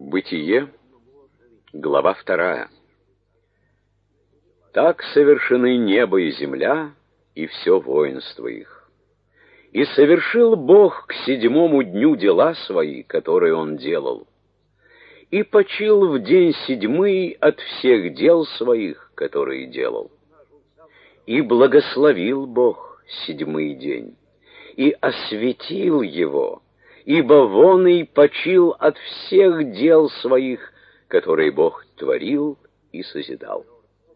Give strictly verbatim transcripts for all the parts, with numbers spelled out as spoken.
Бытие, глава вторая. Так совершены небо и земля, и все воинство их. И совершил Бог к седьмому дню дела свои, которые Он делал, и почил в день седьмый от всех дел своих, которые делал. И благословил Бог седьмой день, и осветил его, ибо вон и почил от всех дел своих, которые Бог творил и созидал.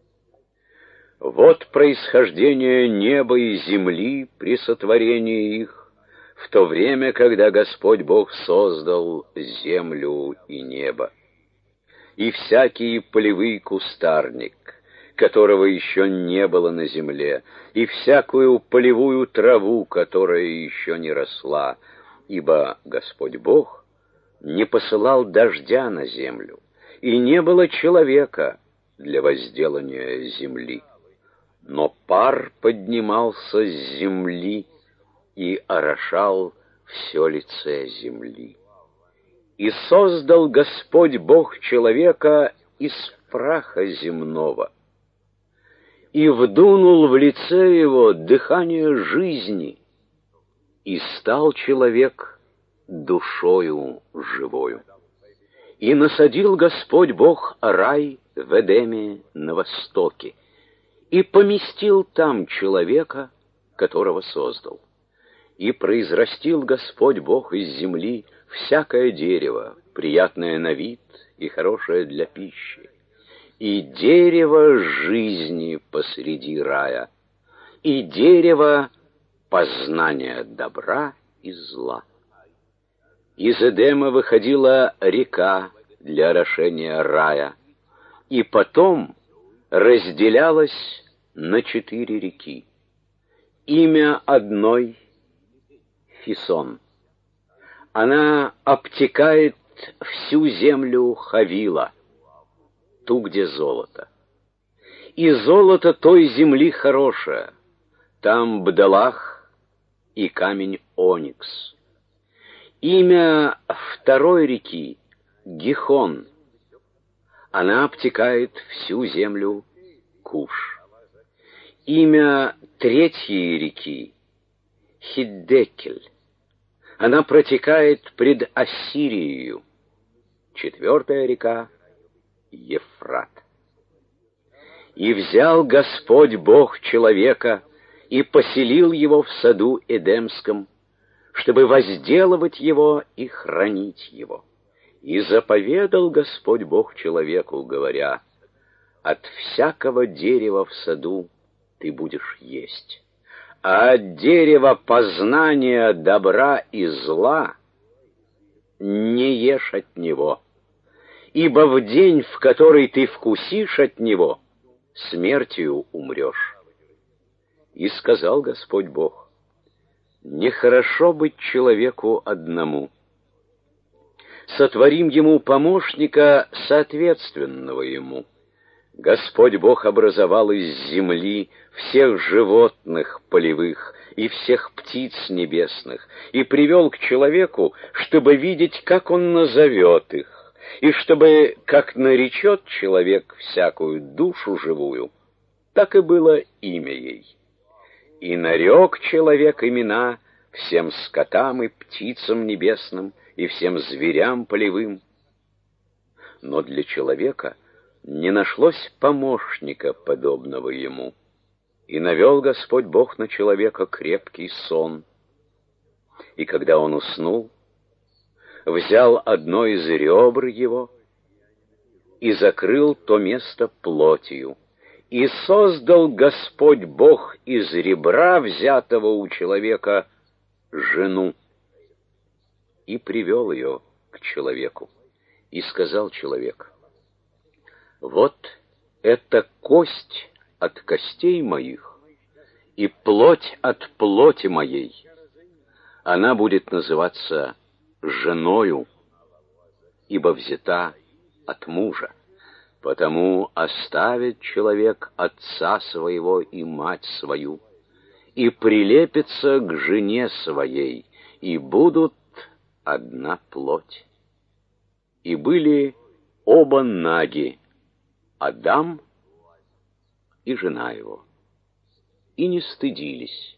Вот происхождение неба и земли при сотворении их, в то время, когда Господь Бог создал землю и небо. И всякий полевый кустарник, которого еще не было на земле, и всякую полевую траву, которая еще не росла, ибо Господь Бог не посылал дождя на землю, и не было человека для возделания земли. Но пар поднимался с земли и орошал все лице земли. И создал Господь Бог человека из праха земного, и вдунул в лице его дыхание жизни, и стал человек душою живою. И насадил Господь Бог рай в Эдеме на востоке, и поместил там человека, которого создал. И произрастил Господь Бог из земли всякое дерево, приятное на вид и хорошее для пищи, и дерево жизни посреди рая, и дерево познания добра и зла. Из Эдема выходила река для орошения рая, и потом разделялась на четыре реки. Имя одной — Фисон. Она обтекает всю землю Хавила, ту, где золото. И золото той земли хорошее, там бдалах и камень оникс. Имя второй реки — Гихон. Она обтекает всю землю Куш. Имя третьей реки — Хиддекель. Она протекает пред Ассирией. Четвертая река — Ефрат. И взял Господь Бог человека и поселил его в саду Эдемском, чтобы возделывать его и хранить его. И заповедал Господь Бог человеку, говоря: от всякого дерева в саду ты будешь есть, а от дерева познания добра и зла не ешь от него, ибо в день, в который ты вкусишь от него, смертью умрешь. И сказал Господь Бог: нехорошо быть человеку одному. Сотворим ему помощника, соответственного ему. Господь Бог образовал из земли всех животных полевых и всех птиц небесных и привел к человеку, чтобы видеть, как он назовет их, и чтобы, как наречет человек всякую душу живую, так и было имя ей. И нарек человек имена всем скотам и птицам небесным и всем зверям полевым. Но для человека не нашлось помощника, подобного ему. И навел Господь Бог на человека крепкий сон. И когда он уснул, взял одно из ребр его и закрыл то место плотью. И создал Господь Бог из ребра, взятого у человека, жену, и привел ее к человеку. И сказал человек: вот это кость от костей моих и плоть от плоти моей. Она будет называться женою, ибо взята от мужа. Потому оставит человек отца своего и мать свою, и прилепится к жене своей, и будут одна плоть. и были оба наги, Адам и жена его, и не стыдились.